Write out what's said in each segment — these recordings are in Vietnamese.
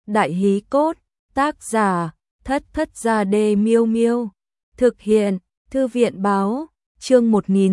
Đại hí cốt, tác giả, Thất Thất Gia Đê Miêu Miêu. Thực hiện, Thư viện báo, chương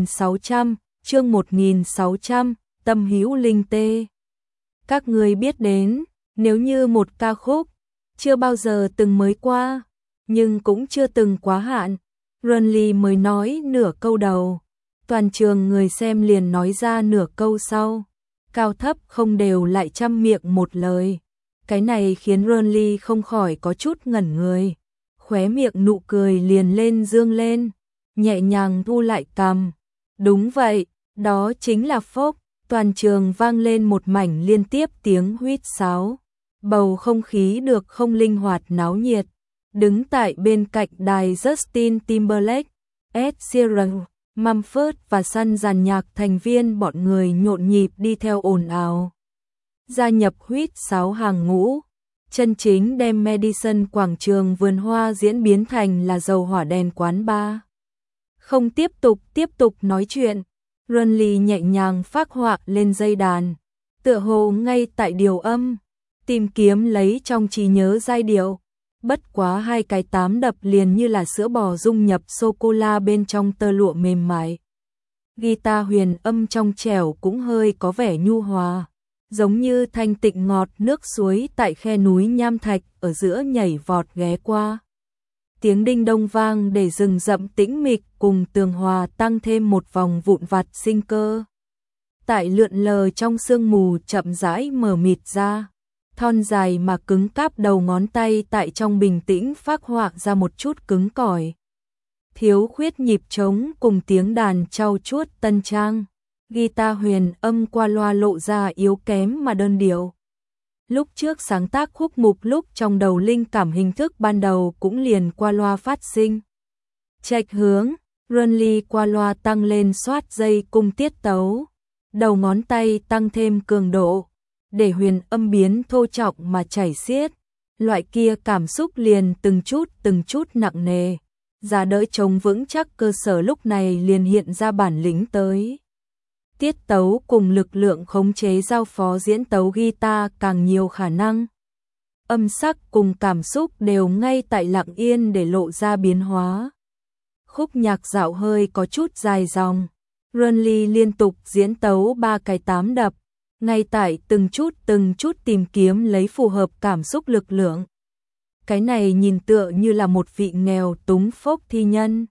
1600, Tâm Hữu Linh Tê. Các người biết đến, nếu như một ca khúc, chưa bao giờ từng mới qua, nhưng cũng chưa từng quá hạn. Runly mới nói nửa câu đầu, toàn trường người xem liền nói ra nửa câu sau, cao thấp không đều lại trăm miệng một lời. Cái này khiến Runly không khỏi có chút ngẩn người, khóe miệng nụ cười liền lên dương lên, nhẹ nhàng thu lại cằm. Đúng vậy, đó chính là Phốc. Toàn trường vang lên một mảnh liên tiếp tiếng huýt sáo, bầu không khí được không linh hoạt náo nhiệt. Đứng tại bên cạnh đài Justin Timberlake, Ed Sheeran, Mumford và sân dàn nhạc thành viên bọn người nhộn nhịp đi theo ồn ào, gia nhập huýt sáo hàng ngũ, chân chính đem Madison quảng trường vườn hoa diễn biến thành là dầu hỏa đèn quán bar. Không tiếp tục nói chuyện, Runly nhẹ nhàng phác họa lên dây đàn, tựa hồ ngay tại điều âm, tìm kiếm lấy trong trí nhớ giai điệu. Bất quá hai cái tám đập liền như là sữa bò dung nhập sô-cô-la bên trong tơ lụa mềm mại. Guitar huyền âm trong trẻo cũng hơi có vẻ nhu hòa, giống như thanh tịnh ngọt nước suối tại khe núi nham thạch ở giữa nhảy vọt ghé qua. Tiếng đinh đông vang để rừng rậm tĩnh mịch cùng tường hòa tăng thêm một vòng vụn vặt sinh cơ. Tại lượn lờ trong sương mù chậm rãi mờ mịt ra, thon dài mà cứng cáp đầu ngón tay tại trong bình tĩnh phác họa ra một chút cứng cỏi. Thiếu khuyết nhịp trống cùng tiếng đàn trau chuốt tân trang, guitar huyền âm qua loa lộ ra yếu kém mà đơn điệu. Lúc trước sáng tác khúc mục lúc trong đầu linh cảm hình thức ban đầu cũng liền qua loa phát sinh. Chệch hướng, Runly qua loa tăng lên xoát dây cung tiết tấu, đầu ngón tay tăng thêm cường độ, để huyền âm biến thô trọng mà chảy xiết. Loại kia cảm xúc liền từng chút nặng nề, ra đỡ chống vững chắc cơ sở lúc này liền hiện ra bản lĩnh tới. Tiết tấu cùng lực lượng khống chế giao phó diễn tấu guitar càng nhiều khả năng. Âm sắc cùng cảm xúc đều ngay tại lặng yên để lộ ra biến hóa. Khúc nhạc dạo hơi có chút dài dòng. Runly liên tục diễn tấu ba cái tám đập, ngay tại từng chút tìm kiếm lấy phù hợp cảm xúc lực lượng. Cái này nhìn tựa như là một vị nghèo túng folk thi nhân,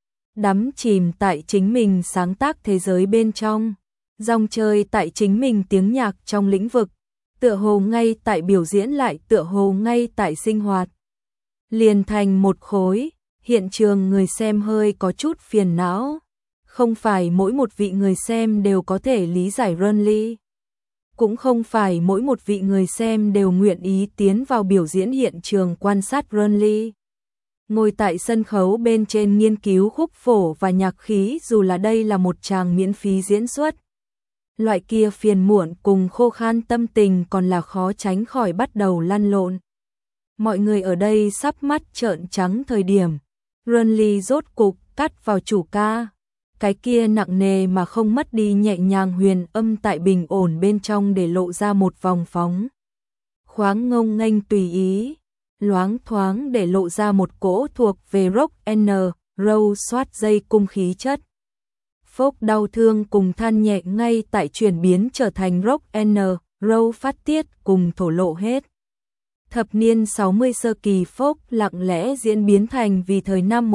đắm chìm tại chính mình sáng tác thế giới bên trong, dòng chơi tại chính mình tiếng nhạc trong lĩnh vực, tựa hồ ngay tại biểu diễn lại tựa hồ ngay tại sinh hoạt. Liền thành một khối, hiện trường người xem hơi có chút phiền não. Không phải mỗi một vị người xem đều có thể lý giải Runly. Cũng không phải mỗi một vị người xem đều nguyện ý tiến vào biểu diễn hiện trường quan sát Runly. Ngồi tại sân khấu bên trên nghiên cứu khúc phổ và nhạc khí dù là đây là một tràng miễn phí diễn xuất. Loại kia phiền muộn cùng khô khan tâm tình còn là khó tránh khỏi bắt đầu lăn lộn. Mọi người ở đây sắp mắt trợn trắng thời điểm, Runly rốt cục cắt vào chủ ca. Cái kia nặng nề mà không mất đi nhẹ nhàng huyền âm tại bình ổn bên trong để lộ ra một vòng phóng khoáng ngông nghênh tùy ý, loáng thoáng để lộ ra một cỗ thuộc về rock and roll xoát dây cung khí chất. Folk đau thương cùng than nhẹ ngay tại chuyển biến trở thành rock and roll phát tiết cùng thổ lộ hết. Thập niên 60 sơ kỳ folk lặng lẽ diễn biến thành vì thời năm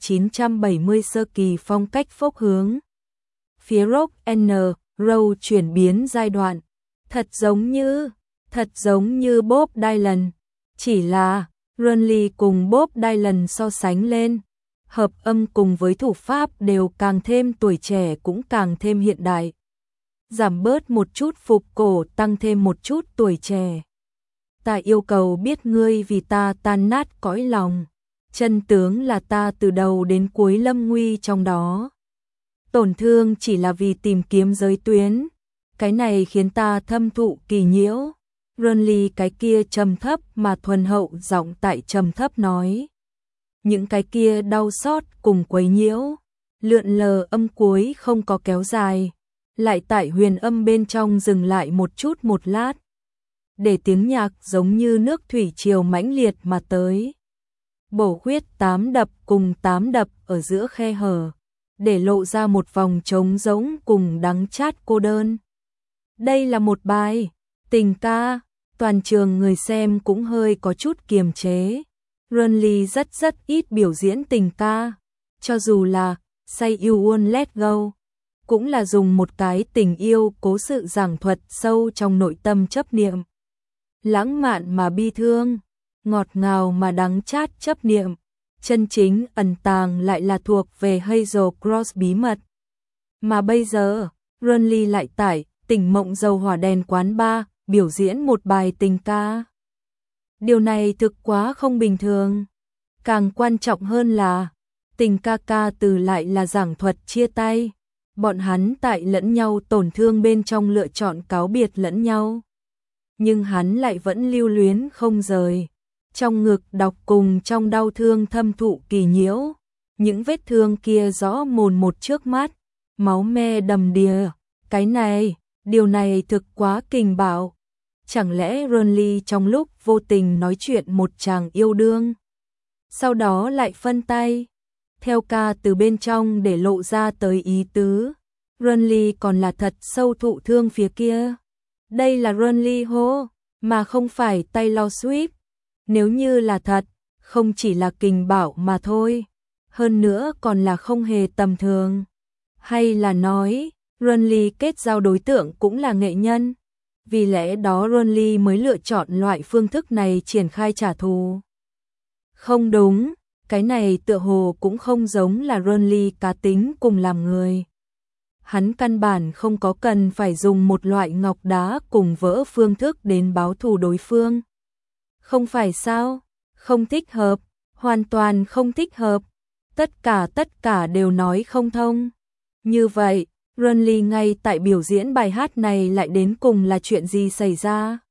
1970 sơ kỳ phong cách folk hướng phía rock and roll chuyển biến giai đoạn. Thật giống như Bob Dylan, chỉ là Runly cùng Bob Dylan so sánh lên, hợp âm cùng với thủ pháp đều càng thêm tuổi trẻ cũng càng thêm hiện đại. Giảm bớt một chút phục cổ, tăng thêm một chút tuổi trẻ. Ta yêu cầu biết ngươi vì ta tan nát cõi lòng, chân tướng là ta từ đầu đến cuối lâm nguy trong đó. Tổn thương chỉ là vì tìm kiếm giới tuyến, cái này khiến ta thâm thụ kỳ nhiễu. Runly cái kia trầm thấp mà thuần hậu giọng tại trầm thấp nói. Những cái kia đau xót cùng quấy nhiễu, lượn lờ âm cuối không có kéo dài, lại tại huyền âm bên trong dừng lại một chút một lát. để tiếng nhạc giống như nước thủy triều mãnh liệt mà tới. Bổ khuyết 8 đập cùng 8 đập ở giữa khe hở, để lộ ra một vòng trống rỗng cùng đắng chát cô đơn. Đây là một bài tình ca, toàn trường người xem cũng hơi có chút kiềm chế. Runley rất ít biểu diễn tình ca, cho dù là Say You Won't Let Go, cũng là dùng một cái tình yêu cố sự giảng thuật sâu trong nội tâm chấp niệm. Lãng mạn mà bi thương, ngọt ngào mà đắng chát chấp niệm, chân chính ẩn tàng lại là thuộc về Hazel Cross bí mật. Mà bây giờ, Runley lại tải Tỉnh Mộng Dầu Hỏa Đèn Quán Bar, biểu diễn một bài tình ca. Điều này thực quá không bình thường. Càng quan trọng hơn là, tình ca ca từ lại là giảng thuật chia tay. Bọn hắn tại lẫn nhau tổn thương bên trong lựa chọn cáo biệt lẫn nhau. Nhưng hắn lại vẫn lưu luyến không rời. Trong ngực đọc cùng trong đau thương thâm thụ kỳ nhiễu. Những vết thương kia rõ mồn một trước mắt, máu me đầm đìa. Cái này, điều này thực quá kinh bạo. Chẳng lẽ Runley trong lúc vô tình nói chuyện một chàng yêu đương, sau đó lại phân tay, theo ca từ bên trong để lộ ra tới ý tứ. Runley còn là thật sâu thụ thương phía kia. Đây là Runley hô, mà không phải Taylor Swift. Nếu như là thật, không chỉ là kình bạo mà thôi, hơn nữa còn là không hề tầm thường. Hay là nói, Runley kết giao đối tượng cũng là nghệ nhân, vì lẽ đó Runley mới lựa chọn loại phương thức này triển khai trả thù. Không đúng, cái này tựa hồ cũng không giống là Runley cá tính cùng làm người. Hắn căn bản không có cần phải dùng một loại ngọc đá cùng vỡ phương thức đến báo thù đối phương. Không phải sao? Không thích hợp, hoàn toàn không thích hợp. Tất cả đều nói không thông. Như vậy, Runley ngay tại biểu diễn bài hát này lại đến cùng là chuyện gì xảy ra?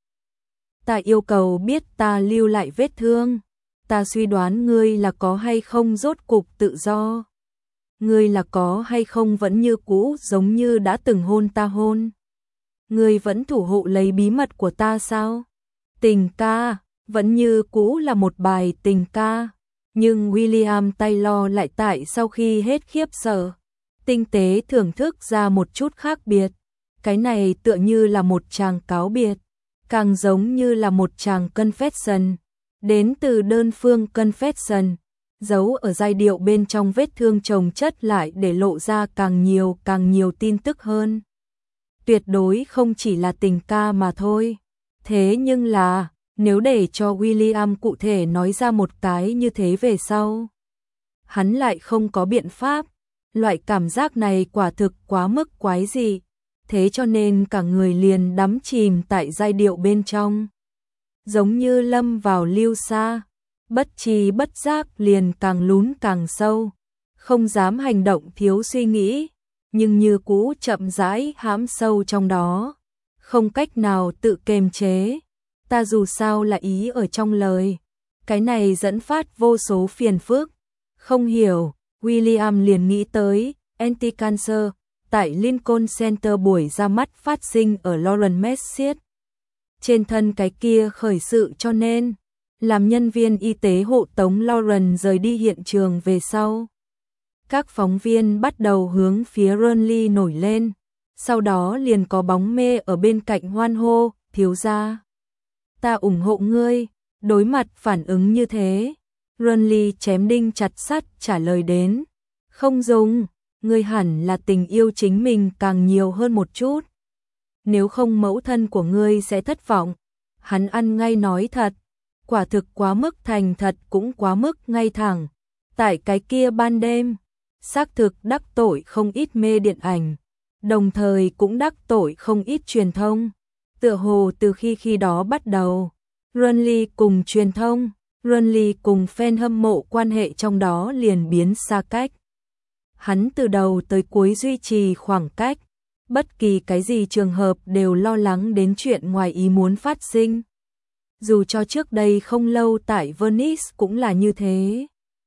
Ta yêu cầu biết ta lưu lại vết thương. Ta suy đoán ngươi là có hay không rốt cục tự do. Ngươi là có hay không vẫn như cũ giống như đã từng hôn ta hôn. Ngươi vẫn thủ hộ lấy bí mật của ta sao? Tình ca, vẫn như cũ là một bài tình ca. Nhưng William Taylor lại tại sau khi hết khiếp sợ, tinh tế thưởng thức ra một chút khác biệt. Cái này tựa như là một tràng cáo biệt, càng giống như là một tràng confession, đến từ đơn phương confession, giấu ở giai điệu bên trong vết thương chồng chất lại để lộ ra càng nhiều tin tức hơn. Tuyệt đối không chỉ là tình ca mà thôi. Thế nhưng là, nếu để cho William cụ thể nói ra một cái như thế về sau, hắn lại không có biện pháp. Loại cảm giác này quả thực quá mức quái dị, thế cho nên cả người liền đắm chìm tại giai điệu bên trong. Giống như lâm vào lưu sa, bất tri bất giác liền càng lún càng sâu, không dám hành động thiếu suy nghĩ, nhưng như cũ chậm rãi hãm sâu trong đó, không cách nào tự kiềm chế. Ta dù sao là ý ở trong lời, cái này dẫn phát vô số phiền phức. Không hiểu, William liền nghĩ tới Anti-Cancer tại Lincoln Center buổi ra mắt phát sinh ở Lauren Messier. Trên thân cái kia khởi sự cho nên, làm nhân viên y tế hộ tống Lauren rời đi hiện trường về sau. Các phóng viên bắt đầu hướng phía Runley nổi lên, sau đó liền có bóng mê ở bên cạnh hoan hô, thiếu gia. Ta ủng hộ ngươi, đối mặt phản ứng như thế. Runley chém đinh chặt sắt trả lời đến. Không dùng, ngươi hẳn là tình yêu chính mình càng nhiều hơn một chút. Nếu không mẫu thân của ngươi sẽ thất vọng. Hắn ăn ngay nói thật, quả thực quá mức thành thật cũng quá mức ngay thẳng. Tại cái kia ban đêm, xác thực đắc tội không ít mê điện ảnh, đồng thời cũng đắc tội không ít truyền thông. Tựa hồ từ khi đó bắt đầu, Runley cùng truyền thông, Runley cùng fan hâm mộ quan hệ trong đó liền biến xa cách. Hắn từ đầu tới cuối duy trì khoảng cách, bất kỳ cái gì trường hợp đều lo lắng đến chuyện ngoài ý muốn phát sinh. Dù cho trước đây không lâu tại Venice cũng là như thế.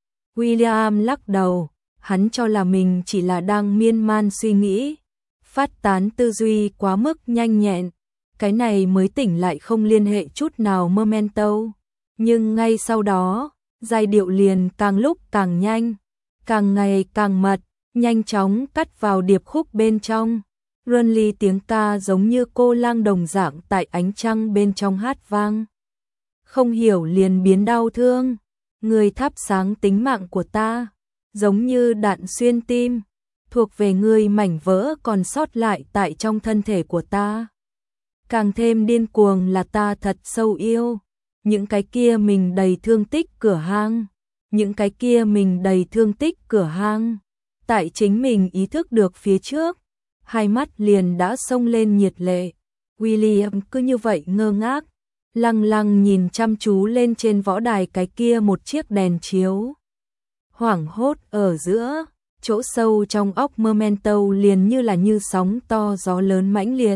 William lắc đầu, hắn cho là mình chỉ là đang miên man suy nghĩ, phát tán tư duy quá mức nhanh nhẹn. cái này mới tỉnh lại không liên hệ chút nào Memento. Nhưng ngay sau đó, giai điệu liền càng lúc càng nhanh, càng ngày càng mật, nhanh chóng cắt vào điệp khúc bên trong. Runly tiếng ca giống như cô lang đồng dạng tại ánh trăng bên trong hát vang. Không hiểu liền biến đau thương, người thắp sáng tính mạng của ta, giống như đạn xuyên tim, thuộc về người mảnh vỡ còn sót lại tại trong thân thể của ta. Càng thêm điên cuồng là ta thật sâu yêu, những cái kia mình đầy thương tích cửa hang, những cái kia mình đầy thương tích cửa hang. Tại chính mình ý thức được phía trước, hai mắt liền đã xông lên nhiệt lệ. William cứ như vậy ngơ ngác, lăng lăng nhìn chăm chú lên trên võ đài cái kia một chiếc đèn chiếu. Hoảng hốt ở giữa, chỗ sâu trong óc Memento liền như sóng to gió lớn mãnh liệt.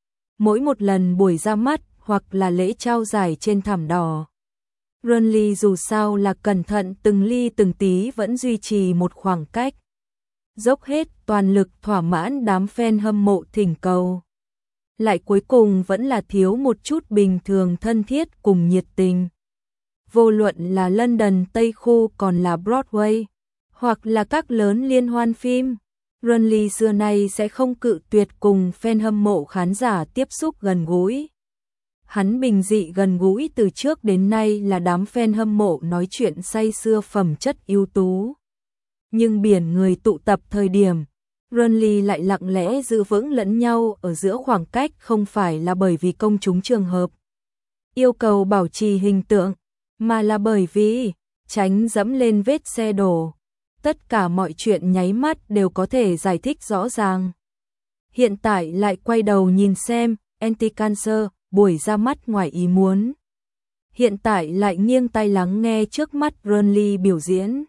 Mỗi một lần buổi ra mắt hoặc là lễ trao giải trên thảm đỏ, Runly dù sao là cẩn thận từng ly từng tí vẫn duy trì một khoảng cách, dốc hết toàn lực thỏa mãn đám fan hâm mộ thỉnh cầu. Lại cuối cùng vẫn là thiếu một chút bình thường thân thiết cùng nhiệt tình. Vô luận là London Tây Khu còn là Broadway, hoặc là các lớn liên hoan phim, Runly xưa nay sẽ không cự tuyệt cùng fan hâm mộ khán giả tiếp xúc gần gũi. Hắn bình dị gần gũi từ trước đến nay là đám fan hâm mộ nói chuyện say sưa phẩm chất ưu tú. Nhưng biển người tụ tập thời điểm, Runly lại lặng lẽ giữ vững lẫn nhau ở giữa khoảng cách, không phải là bởi vì công chúng trường hợp yêu cầu bảo trì hình tượng, mà là bởi vì tránh dẫm lên vết xe đổ. Tất cả mọi chuyện nháy mắt đều có thể giải thích rõ ràng. Hiện tại lại quay đầu nhìn xem Anti-Cancer buổi ra mắt ngoài ý muốn. Hiện tại lại nghiêng tai lắng nghe trước mắt Runly biểu diễn.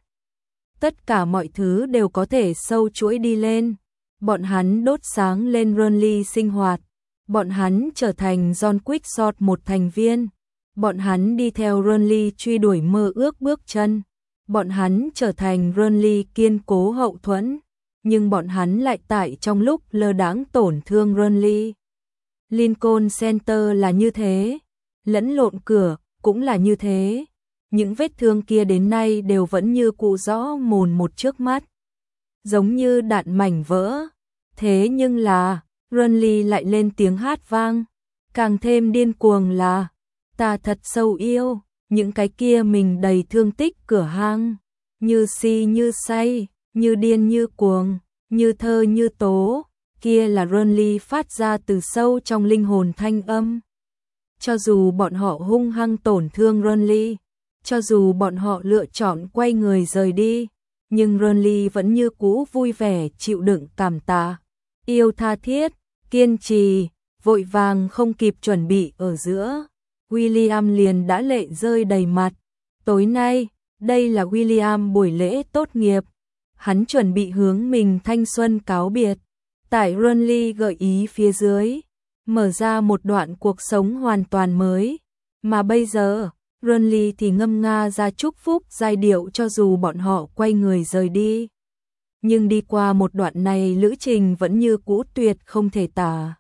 Tất cả mọi thứ đều có thể sâu chuỗi đi lên. Bọn hắn đốt sáng lên Runly sinh hoạt. Bọn hắn trở thành John Quickshot một thành viên. Bọn hắn đi theo Runly truy đuổi mơ ước bước chân. Bọn hắn trở thành Runly kiên cố hậu thuẫn. Nhưng bọn hắn lại tại trong lúc lơ đãng tổn thương Runly. Lincoln Center là như thế. Lẫn lộn cửa cũng là như thế. Những vết thương kia đến nay đều vẫn như cụ rõ mồn một trước mắt. Giống như đạn mảnh vỡ. Thế nhưng là, Runly lại lên tiếng hát vang. Càng thêm điên cuồng là, ta thật sâu yêu, những cái kia mình đầy thương tích cửa hang. Như si như say, như điên như cuồng, như thơ như tố. Kia là Runly phát ra từ sâu trong linh hồn thanh âm. Cho dù bọn họ hung hăng tổn thương Runly, cho dù bọn họ lựa chọn quay người rời đi, nhưng Runly vẫn như cũ vui vẻ chịu đựng cảm tạ, yêu tha thiết, kiên trì, vội vàng không kịp chuẩn bị ở giữa. William liền đã lệ rơi đầy mặt. Tối nay, đây là William buổi lễ tốt nghiệp. Hắn chuẩn bị hướng mình thanh xuân cáo biệt. Tại Runly gợi ý phía dưới, mở ra một đoạn cuộc sống hoàn toàn mới. Mà bây giờ, Runly thì ngâm nga ra chúc phúc giai điệu cho dù bọn họ quay người rời đi. Nhưng đi qua một đoạn này lữ trình vẫn như cũ tuyệt không thể tả.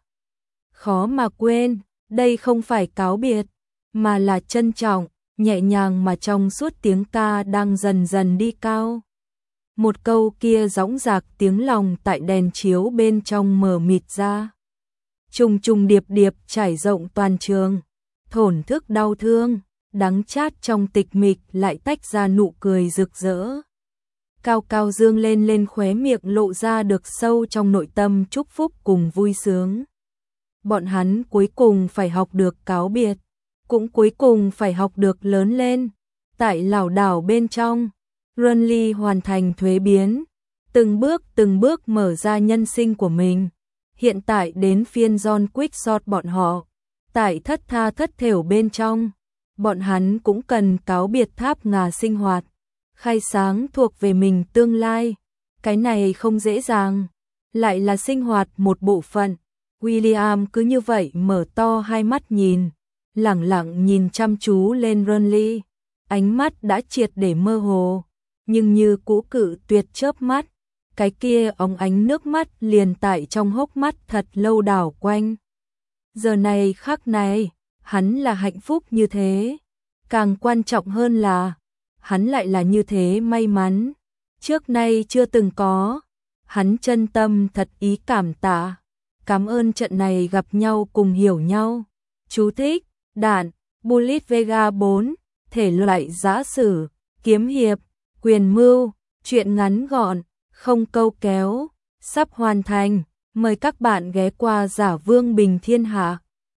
Khó mà quên, đây không phải cáo biệt, mà là trân trọng, nhẹ nhàng mà trong suốt tiếng ca đang dần dần đi cao. Một câu kia dõng dạc tiếng lòng tại đèn chiếu bên trong mờ mịt ra. Trùng trùng điệp điệp trải rộng toàn trường, thổn thức đau thương, đắng chát trong tịch mịch lại tách ra nụ cười rực rỡ. Cao cao dương lên lên khóe miệng lộ ra được sâu trong nội tâm chúc phúc cùng vui sướng. Bọn hắn cuối cùng phải học được cáo biệt, cũng cuối cùng phải học được lớn lên. Tại lảo đảo bên trong, Runly hoàn thành thuế biến, từng bước mở ra nhân sinh của mình. Hiện tại đến phiên John Quickshot bọn họ, tại thất tha thất thểu bên trong, bọn hắn cũng cần cáo biệt tháp ngà sinh hoạt, khai sáng thuộc về mình tương lai. Cái này không dễ dàng, lại là sinh hoạt một bộ phận. William cứ như vậy mở to hai mắt nhìn, lẳng lặng nhìn chăm chú lên Runly, ánh mắt đã triệt để mơ hồ, nhưng như cũ cự tuyệt chớp mắt, cái kia óng ánh nước mắt liền tại trong hốc mắt thật lâu đảo quanh. Giờ này khắc này, hắn là hạnh phúc như thế. Càng quan trọng hơn là, hắn lại là như thế may mắn. Trước nay chưa từng có. Hắn chân tâm thật ý cảm tạ. Cảm ơn trận này gặp nhau cùng hiểu nhau. Chú thích, đạn, Bullet Vega 4, thể loại giã sử, kiếm hiệp, quyền mưu, truyện ngắn gọn, không câu kéo, sắp hoàn thành. Mời các bạn ghé qua Giả Vương Bình Thiên Hạ.